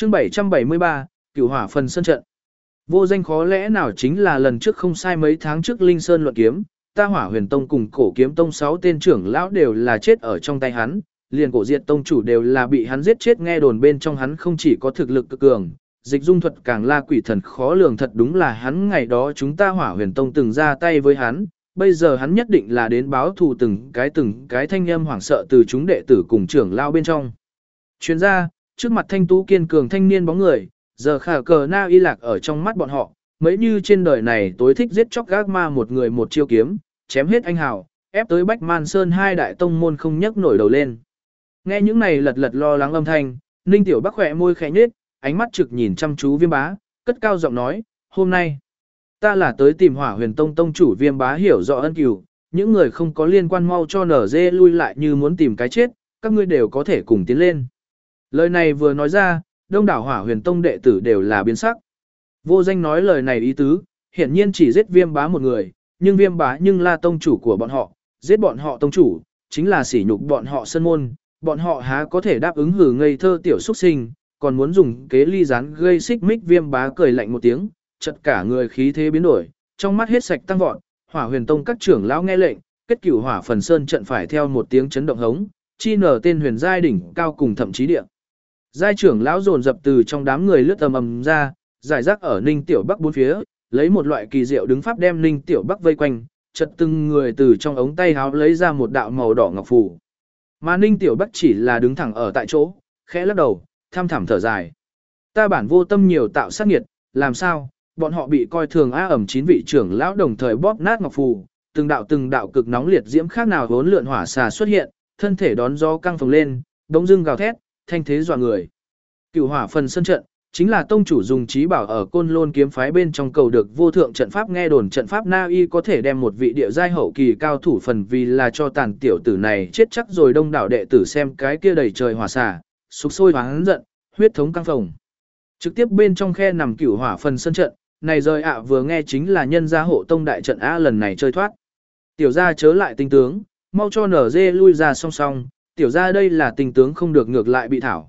Chương 773, Cửu Hỏa phần sân trận. Vô Danh khó lẽ nào chính là lần trước không sai mấy tháng trước Linh Sơn luận kiếm, ta Hỏa Huyền Tông cùng Cổ Kiếm Tông 6 tên trưởng lão đều là chết ở trong tay hắn, liền Cổ Diệt Tông chủ đều là bị hắn giết chết, nghe đồn bên trong hắn không chỉ có thực lực cực cường, dịch dung thuật càng la quỷ thần khó lường, thật đúng là hắn ngày đó chúng ta Hỏa Huyền Tông từng ra tay với hắn, bây giờ hắn nhất định là đến báo thù, từng cái thanh âm hoảng sợ từ chúng đệ tử cùng trưởng lão bên trong. Chuyên gia, trước mặt thanh tú kiên cường thanh niên bóng người, giờ khả cờ na y lạc ở trong mắt bọn họ, mấy như trên đời này tối thích giết chóc gác ma, một người một chiêu kiếm, chém hết anh hào, ép tới Bách Man Sơn hai đại tông môn không nhấc nổi đầu lên. Nghe những này lật lật lo lắng âm thanh, Ninh Tiểu Bắc khỏe môi khẽ nhếch, ánh mắt trực nhìn chăm chú Viêm Bá, cất cao giọng nói, hôm nay, ta là tới tìm Hỏa Huyền Tông tông chủ. Viêm Bá hiểu rõ ân cửu, những người không có liên quan mau cho nở dê lui lại, như muốn tìm cái chết, các ngươi đều có thể cùng tiến lên. Lời này vừa nói ra, đông đảo Hỏa Huyền Tông đệ tử đều là biến sắc. Vô Danh nói lời này ý tứ, hiển nhiên chỉ giết Viêm Bá một người, nhưng Viêm Bá nhưng là tông chủ của bọn họ, giết bọn họ tông chủ, chính là sỉ nhục bọn họ sơn môn, bọn họ há có thể đáp ứng hử ngây thơ tiểu xuất sinh, còn muốn dùng kế ly gián gây xích mích. Viêm Bá cười lạnh một tiếng, chợt cả người khí thế biến đổi, trong mắt hết sạch tăng vọt. Hỏa Huyền Tông các trưởng lão nghe lệnh, kết Cửu Hỏa phần sơn trận phải theo một tiếng chấn động hống, chi nở tên huyền giai đỉnh cao cùng thậm chí địa giai trưởng lão dồn dập từ trong đám người lướt ầm ra, giải rác ở Ninh Tiểu Bắc bốn phía, lấy một loại kỳ diệu đứng pháp đem Ninh Tiểu Bắc vây quanh, chợt từng người từ trong ống tay áo lấy ra một đạo màu đỏ ngọc phù. Mà Ninh Tiểu Bắc chỉ là đứng thẳng ở tại chỗ, khẽ lắc đầu, tham thẳm thở dài. Ta bản vô tâm nhiều tạo sát nghiệt, làm sao, bọn họ bị coi thường á ẩm. 9 vị trưởng lão đồng thời bóp nát ngọc phù, từng đạo cực nóng liệt diễm khác nào hỗn lượn hỏa xà xuất hiện, thân thể đón gió căng phồng lên, bỗng dưng gào thét, thanh thế dọa người. Cửu Hỏa phần sân trận chính là tông chủ dùng trí bảo ở Côn Lôn kiếm phái bên trong cầu được vô thượng trận pháp, nghe đồn trận pháp Na Y có thể đem một vị địa giai hậu kỳ cao thủ phần vì là cho tàn tiểu tử này chết chắc rồi. Đông đảo đệ tử xem cái kia đầy trời hỏa xả, sục sôi hoáng giận, huyết thống căng phồng. Trực tiếp bên trong khe nằm Cửu Hỏa phần sân trận, này rời ạ vừa nghe chính là nhân gia hộ tông đại trận a, lần này chơi thoát. Tiểu gia chớ lại tinh tướng, mau cho nở dê lui ra song song, tiểu gia đây là tinh tướng không được ngược lại bị thảo.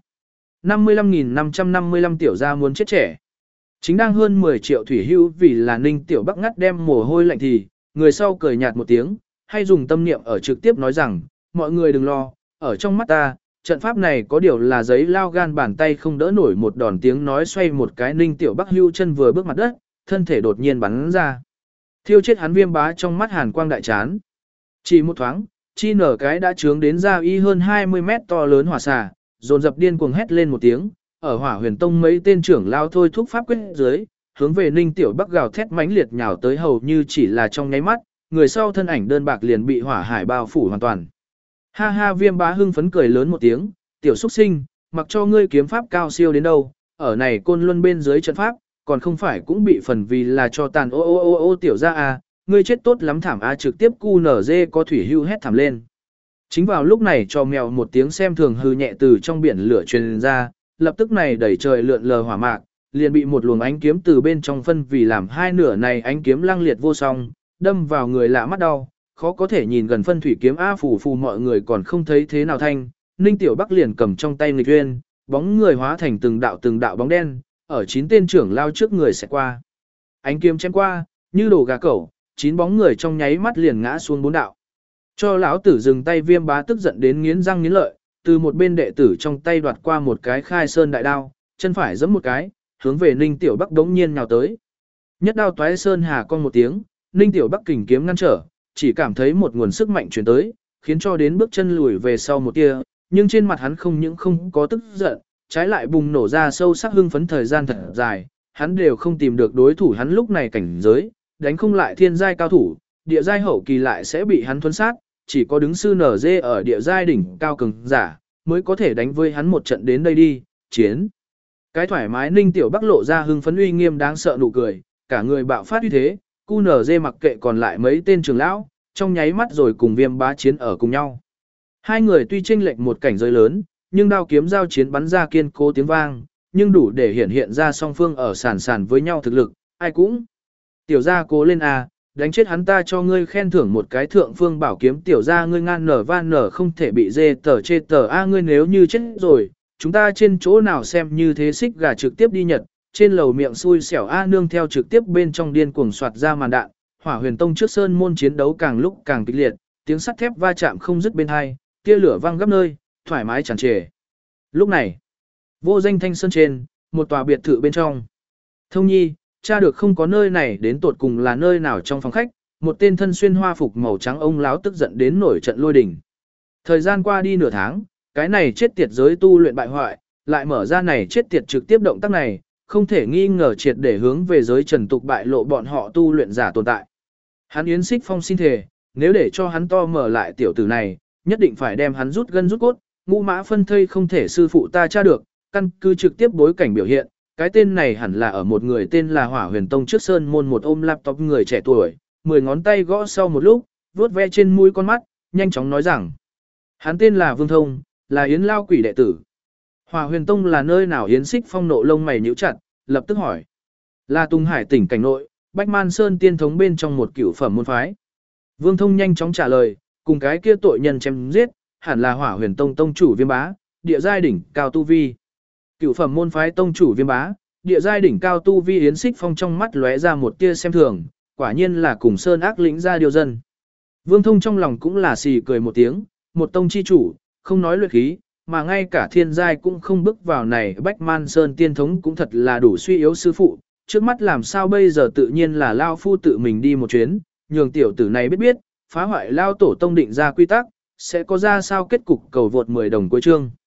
55.555 tiểu gia muốn chết trẻ. Chính đang hơn 10 triệu thủy hưu vì là Ninh Tiểu Bắc ngắt đem mồ hôi lạnh thì, người sau cười nhạt một tiếng, hay dùng tâm niệm ở trực tiếp nói rằng, mọi người đừng lo, ở trong mắt ta, trận pháp này có điều là giấy lao gan bàn tay không đỡ nổi một đòn. Tiếng nói xoay một cái, Ninh Tiểu Bắc hưu chân vừa bước mặt đất, thân thể đột nhiên bắn ra. Thiêu chết hắn. Viêm Bá trong mắt hàn quang đại chán. Chỉ một thoáng, chi nở cái đã trướng đến ra y hơn 20 mét to lớn hỏa xà, dồn dập điên cuồng hét lên một tiếng, ở Hỏa Huyền Tông mấy tên trưởng lao thôi thúc pháp quyết dưới, hướng về Ninh Tiểu Bắc gào thét mãnh liệt nhào tới, hầu như chỉ là trong nháy mắt, người sau thân ảnh đơn bạc liền bị hỏa hải bao phủ hoàn toàn. Ha ha. Viêm Bá hưng phấn cười lớn một tiếng, tiểu xuất sinh, mặc cho ngươi kiếm pháp cao siêu đến đâu, ở này Côn Luân bên dưới trận pháp, còn không phải cũng bị phần vì là cho tàn. Ô tiểu gia à, ngươi chết tốt lắm thảm a. Trực tiếp cu nở dê có thủy hưu hét thảm lên. Chính vào lúc này cho mèo một tiếng xem thường hư nhẹ từ trong biển lửa truyền ra, lập tức này đẩy trời lượn lờ hỏa mạc, liền bị một luồng ánh kiếm từ bên trong phân vì làm hai nửa. Này ánh kiếm lăng liệt vô song, đâm vào người lạ mắt đau, khó có thể nhìn gần. Phân thủy kiếm a phù phù, mọi người còn không thấy thế nào thanh, Ninh Tiểu Bắc liền cầm trong tay nghịch uyên, bóng người hóa thành từng đạo bóng đen, ở 9 tên trưởng lao trước người sẽ qua. Ánh kiếm chém qua, như đổ gà cẩu, 9 bóng người trong nháy mắt liền ngã xuống 4 đạo. Cho lão tử dừng tay. Viêm Bá tức giận đến nghiến răng nghiến lợi, từ một bên đệ tử trong tay đoạt qua một cái khai sơn đại đao, chân phải giẫm một cái, hướng về Ninh Tiểu Bắc đống nhiên nhào tới. Nhất đao toái sơn hà con một tiếng, Ninh Tiểu Bắc kình kiếm ngăn trở, chỉ cảm thấy một nguồn sức mạnh truyền tới, khiến cho đến bước chân lùi về sau một tia, nhưng trên mặt hắn không những không có tức giận, trái lại bùng nổ ra sâu sắc hưng phấn. Thời gian thật dài, hắn đều không tìm được đối thủ, hắn lúc này cảnh giới, đánh không lại thiên giai cao thủ, địa giai hậu kỳ lại sẽ bị hắn thuấn sát, chỉ có đứng sư nở dê ở địa giai đỉnh cao cường giả, mới có thể đánh với hắn một trận. Đến đây đi, chiến. Cái thoải mái. Ninh Tiểu Bắc lộ ra hưng phấn uy nghiêm đáng sợ nụ cười, cả người bạo phát uy thế, cu nở dê mặc kệ còn lại mấy tên trưởng lão, trong nháy mắt rồi cùng Viêm Bá chiến ở cùng nhau. Hai người tuy chênh lệch một cảnh giới lớn, nhưng đao kiếm giao chiến bắn ra kiên cố tiếng vang, nhưng đủ để hiện ra song phương ở sàn với nhau thực lực, ai cũng. Tiểu gia cố lên a, đánh chết hắn ta cho ngươi khen thưởng một cái thượng phương bảo kiếm. Tiểu gia ngươi ngan nở van nở không thể bị dê tờ chê tờ a, ngươi nếu như chết rồi, chúng ta trên chỗ nào xem như thế xích gà trực tiếp đi Nhật, trên lầu miệng xui xẻo A nương theo trực tiếp bên trong điên cuồng soạt ra màn đạn, Hỏa Huyền Tông trước sơn môn chiến đấu càng lúc càng kịch liệt, tiếng sắt thép va chạm không dứt bên hai, tia lửa vang gấp nơi, thoải mái tràn trề. Lúc này, vô danh thanh sơn trên, một tòa biệt thự bên trong. Thông nhi, tra được không có nơi này đến tột cùng là nơi nào trong phòng khách, một tên thân xuyên hoa phục màu trắng ông láo tức giận đến nổi trận lôi đình. Thời gian qua đi nửa tháng, cái này chết tiệt giới tu luyện bại hoại, lại mở ra này chết tiệt trực tiếp động tác này, không thể nghi ngờ triệt để hướng về giới trần tục bại lộ bọn họ tu luyện giả tồn tại. Hắn Yến Xích Phong xin thề, nếu để cho hắn to mở lại tiểu tử này, nhất định phải đem hắn rút gân rút cốt, ngũ mã phân thây không thể sư phụ ta tra được, căn cứ trực tiếp bối cảnh biểu hiện, cái tên này hẳn là ở một người tên là Hỏa Huyền Tông trước sơn môn một ôm laptop người trẻ tuổi, 10 ngón tay gõ sau một lúc, vuốt ve trên mũi con mắt, nhanh chóng nói rằng, hắn tên là Vương Thông, là Yến Lao Quỷ đệ tử. Hỏa Huyền Tông là nơi nào? Yến Xích Phong nộ lông mày nhíu chặt, lập tức hỏi. Là Tùng Hải tỉnh cảnh nội, Bách Man Sơn tiên thống bên trong một cửu phẩm môn phái. Vương Thông nhanh chóng trả lời, cùng cái kia tội nhân chém giết, hẳn là Hỏa Huyền Tông tông chủ Viêm Bá, địa giai đỉnh cao tu vi. Cửu phẩm môn phái tông chủ Viêm Bá, địa giai đỉnh cao tu vi. Yến Xích Phong trong mắt lóe ra một tia xem thường, quả nhiên là cùng Sơn ác lĩnh ra điều dân. Vương Thông trong lòng cũng là xì cười một tiếng, một tông chi chủ, không nói luyện khí, mà ngay cả thiên giai cũng không bước vào này, Bách Man Sơn tiên thống cũng thật là đủ suy yếu sư phụ, trước mắt làm sao bây giờ? Tự nhiên là Lao Phu tự mình đi một chuyến, nhường tiểu tử này biết phá hoại Lao tổ tông định ra quy tắc, sẽ có ra sao kết cục. Cầu vượt 10 đồng cuối chương.